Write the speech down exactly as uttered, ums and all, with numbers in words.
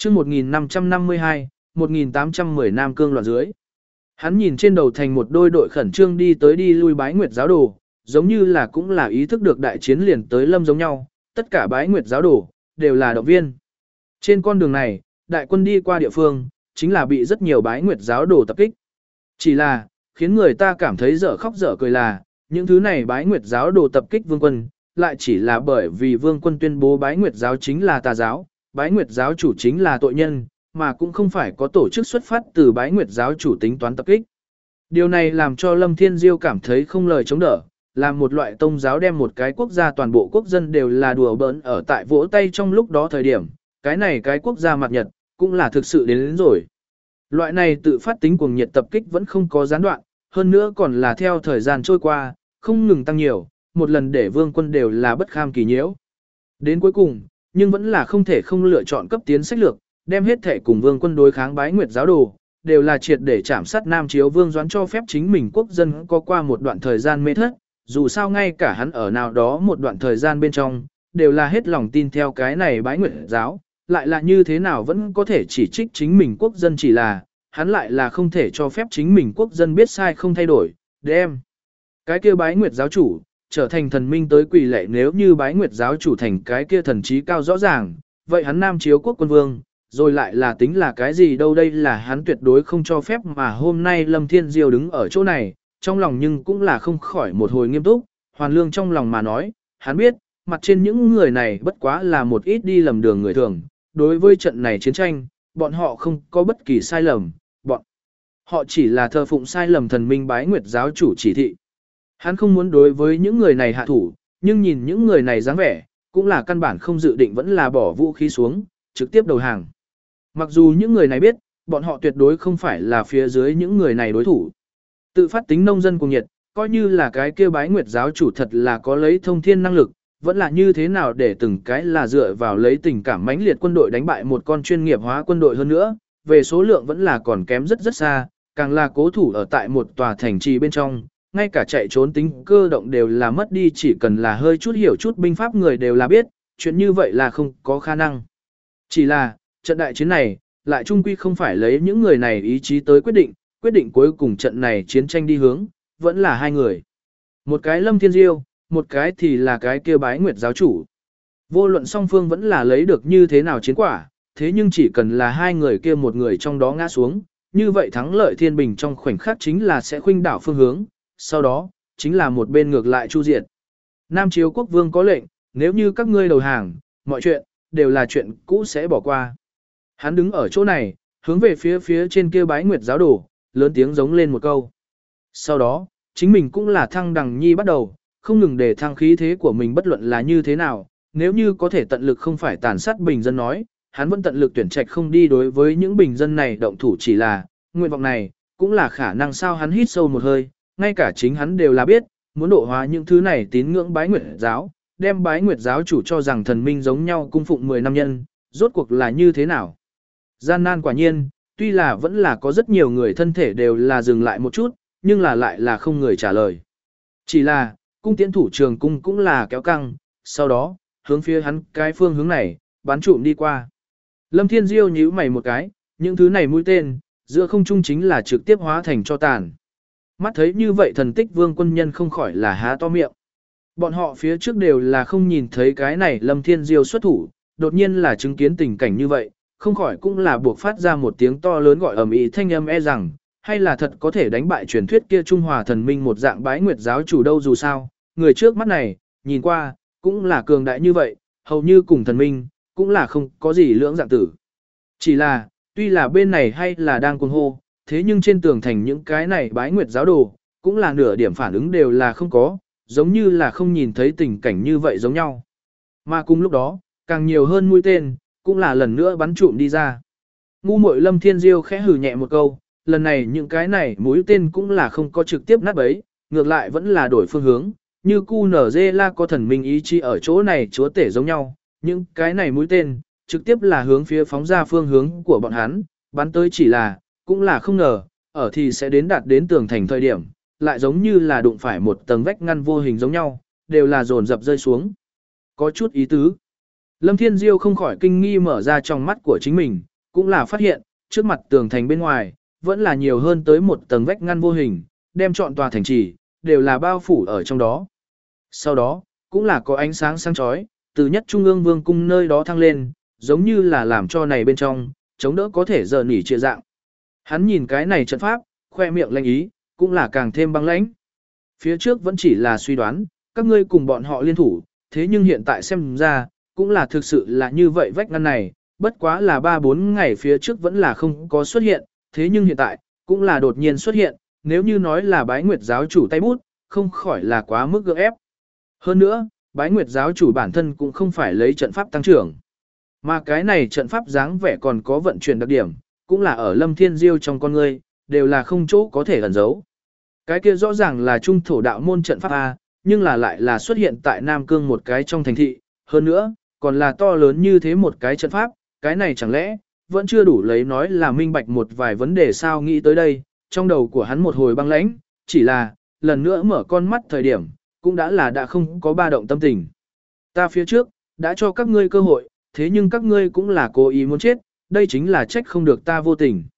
chương một nghìn năm trăm năm mươi hai, một nghìn tám trăm mười Nam Cương loạn dưới. Hắn nhìn trên đầu thành một đôi đội khẩn trương đi tới đi lui bái nguyệt giáo đồ, giống như là cũng là ý thức được đại chiến liền tới lâm giống nhau, tất cả bái nguyệt giáo đồ, đều là động viên. Trên con đường này, đại quân đi qua địa phương, chính là bị rất nhiều bái nguyệt giáo đồ tập kích. Chỉ là, khiến người ta cảm thấy dở khóc dở cười là, những thứ này bái nguyệt giáo đồ tập kích vương quân, lại chỉ là bởi vì vương quân tuyên bố bái nguyệt giáo chính là tà giáo, bái nguyệt giáo chủ chính là tội nhân, mà cũng không phải có tổ chức xuất phát từ bái nguyệt giáo chủ tính toán tập kích. Điều này làm cho Lâm Thiên Diêu cảm thấy không lời chống đỡ, là một loại tôn giáo đem một cái quốc gia toàn bộ quốc dân đều là đùa bỡn ở tại vỗ tay trong lúc đó thời điểm, cái này cái quốc gia mặt nhật, cũng là thực sự đến, đến rồi. Loại này tự phát tính cuồng nhiệt tập kích vẫn không có gián đoạn, hơn nữa còn là theo thời gian trôi qua, không ngừng tăng nhiều, một lần để vương quân đều là bất kham kỳ nhiễu. Đến cuối cùng, nhưng vẫn là không thể không lựa chọn cấp tiến sách lược, đem hết thể cùng vương quân đối kháng bái nguyệt giáo đồ, đều là triệt để chạm sát Nam Chiếu Vương Doãn cho phép chính mình quốc dân có qua một đoạn thời gian mê thất, dù sao ngay cả hắn ở nào đó một đoạn thời gian bên trong, đều là hết lòng tin theo cái này bái nguyệt giáo, lại là như thế nào vẫn có thể chỉ trích chính mình quốc dân, chỉ là, hắn lại là không thể cho phép chính mình quốc dân biết sai không thay đổi, đem cái kia bái nguyệt giáo chủ, trở thành thần minh tới quỳ lệ, nếu như bái nguyệt giáo chủ thành cái kia thần trí cao rõ ràng, vậy hắn Nam Chiếu quốc quân vương, rồi lại là tính là cái gì đâu, đây là hắn tuyệt đối không cho phép, mà hôm nay Lâm Thiên Diêu đứng ở chỗ này, trong lòng nhưng cũng là không khỏi một hồi nghiêm túc, hoàn lương trong lòng mà nói, hắn biết, mặt trên những người này bất quá là một ít đi lầm đường người thường, đối với trận này chiến tranh, bọn họ không có bất kỳ sai lầm, bọn họ chỉ là thờ phụng sai lầm thần minh bái nguyệt giáo chủ chỉ thị. Hắn không muốn đối với những người này hạ thủ, nhưng nhìn những người này dáng vẻ, cũng là căn bản không dự định vẫn là bỏ vũ khí xuống, trực tiếp đầu hàng. Mặc dù những người này biết, bọn họ tuyệt đối không phải là phía dưới những người này đối thủ. Tự phát tính nông dân cuồng nhiệt, coi như là cái kia bái nguyệt giáo chủ thật là có lấy thông thiên năng lực, vẫn là như thế nào để từng cái là dựa vào lấy tình cảm mãnh liệt quân đội đánh bại một con chuyên nghiệp hóa quân đội hơn nữa, về số lượng vẫn là còn kém rất rất xa, càng là cố thủ ở tại một tòa thành trì bên trong, ngay cả chạy trốn tính cơ động đều là mất đi, chỉ cần là hơi chút hiểu chút binh pháp người đều là biết, chuyện như vậy là không có khả năng. Chỉ là, trận đại chiến này, lại chung quy không phải lấy những người này ý chí tới quyết định, quyết định cuối cùng trận này chiến tranh đi hướng, vẫn là hai người. Một cái Lâm Thiên Diêu, một cái thì là cái kia bái nguyệt giáo chủ. Vô luận song phương vẫn là lấy được như thế nào chiến quả, thế nhưng chỉ cần là hai người kia một người trong đó ngã xuống, như vậy thắng lợi thiên bình trong khoảnh khắc chính là sẽ khuynh đảo phương hướng, sau đó, chính là một bên ngược lại chu diệt. Nam Chiếu quốc vương có lệnh, nếu như các ngươi đầu hàng, mọi chuyện, đều là chuyện cũ sẽ bỏ qua. Hắn đứng ở chỗ này, hướng về phía phía trên kia bái nguyệt giáo đồ, lớn tiếng giống lên một câu. Sau đó, chính mình cũng là thăng đằng nhi bắt đầu, không ngừng để thăng khí thế của mình bất luận là như thế nào, nếu như có thể tận lực không phải tàn sát bình dân nói, hắn vẫn tận lực tuyển trạch không đi đối với những bình dân này động thủ, chỉ là, nguyện vọng này, cũng là khả năng sao. Hắn hít sâu một hơi, ngay cả chính hắn đều là biết, muốn độ hóa những thứ này tín ngưỡng bái nguyệt giáo, đem bái nguyệt giáo chủ cho rằng thần minh giống nhau cung phụng mười năm nhân, rốt cuộc là như thế nào. Gian nan quả nhiên, tuy là vẫn là có rất nhiều người thân thể đều là dừng lại một chút, nhưng là lại là không người trả lời. Chỉ là, cung tiễn thủ trường cung cũng là kéo căng, sau đó, hướng phía hắn cái phương hướng này, bắn trụm đi qua. Lâm Thiên Diêu nhíu mày một cái, những thứ này mũi tên, giữa không trung chính là trực tiếp hóa thành cho tàn. Mắt thấy như vậy thần tích vương quân nhân không khỏi là há to miệng. Bọn họ phía trước đều là không nhìn thấy cái này Lâm Thiên Diêu xuất thủ, đột nhiên là chứng kiến tình cảnh như vậy, không khỏi cũng là buộc phát ra một tiếng to lớn gọi ầm ĩ thanh âm, e rằng, hay là thật có thể đánh bại truyền thuyết kia Trung Hòa thần minh một dạng bái nguyệt giáo chủ đâu, dù sao, người trước mắt này, nhìn qua, cũng là cường đại như vậy, hầu như cùng thần minh, cũng là không có gì lưỡng dạng tử. Chỉ là, tuy là bên này hay là đang cuồng hô, thế nhưng trên tường thành những cái này bái nguyệt giáo đồ, cũng là nửa điểm phản ứng đều là không có, giống như là không nhìn thấy tình cảnh như vậy giống nhau. Mà cùng lúc đó, càng nhiều hơn mũi tên, cũng là lần nữa bắn trụm đi ra. Ngu muội Lâm Thiên Diêu khẽ hừ nhẹ một câu, lần này những cái này mũi tên cũng là không có trực tiếp nát bấy, ngược lại vẫn là đổi phương hướng, như cu nở dê la có thần minh ý chí ở chỗ này chúa tể giống nhau, những cái này mũi tên, trực tiếp là hướng phía phóng ra phương hướng của bọn hắn, bắn tới, chỉ là, cũng là không ngờ, ở thì sẽ đến đạt đến tường thành thời điểm, lại giống như là đụng phải một tầng vách ngăn vô hình giống nhau, đều là dồn dập rơi xuống. Có chút ý tứ. Lâm Thiên Diêu không khỏi kinh nghi mở ra trong mắt của chính mình, cũng là phát hiện, trước mặt tường thành bên ngoài, vẫn là nhiều hơn tới một tầng vách ngăn vô hình, đem trọn tòa thành trì, đều là bao phủ ở trong đó. Sau đó, cũng là có ánh sáng sáng chói từ nhất trung ương vương cung nơi đó thăng lên, giống như là làm cho này bên trong, chống đỡ có thể giờ nỉ trịa dạng. Hắn nhìn cái này trận pháp, khoe miệng lanh ý, cũng là càng thêm băng lãnh. Phía trước vẫn chỉ là suy đoán, các ngươi cùng bọn họ liên thủ, thế nhưng hiện tại xem ra, cũng là thực sự là như vậy vách ngăn này, bất quá là ba bốn ngày phía trước vẫn là không có xuất hiện, thế nhưng hiện tại, cũng là đột nhiên xuất hiện, nếu như nói là bái nguyệt giáo chủ tay bút, không khỏi là quá mức gượng ép. Hơn nữa, bái nguyệt giáo chủ bản thân cũng không phải lấy trận pháp tăng trưởng, mà cái này trận pháp dáng vẻ còn có vận chuyển đặc điểm, cũng là ở Lâm Thiên Diêu trong con ngươi, đều là không chỗ có thể ẩn giấu. Cái kia rõ ràng là trung thổ đạo môn trận pháp A, nhưng là lại là xuất hiện tại Nam Cương một cái trong thành thị, hơn nữa, còn là to lớn như thế một cái trận pháp, cái này chẳng lẽ, vẫn chưa đủ lấy nói là minh bạch một vài vấn đề sao nghĩ tới đây, trong đầu của hắn một hồi băng lãnh, chỉ là, lần nữa mở con mắt thời điểm, cũng đã là đã không có ba động tâm tình. Ta phía trước, đã cho các ngươi cơ hội, thế nhưng các ngươi cũng là cố ý muốn chết, đây chính là trách không được ta vô tình.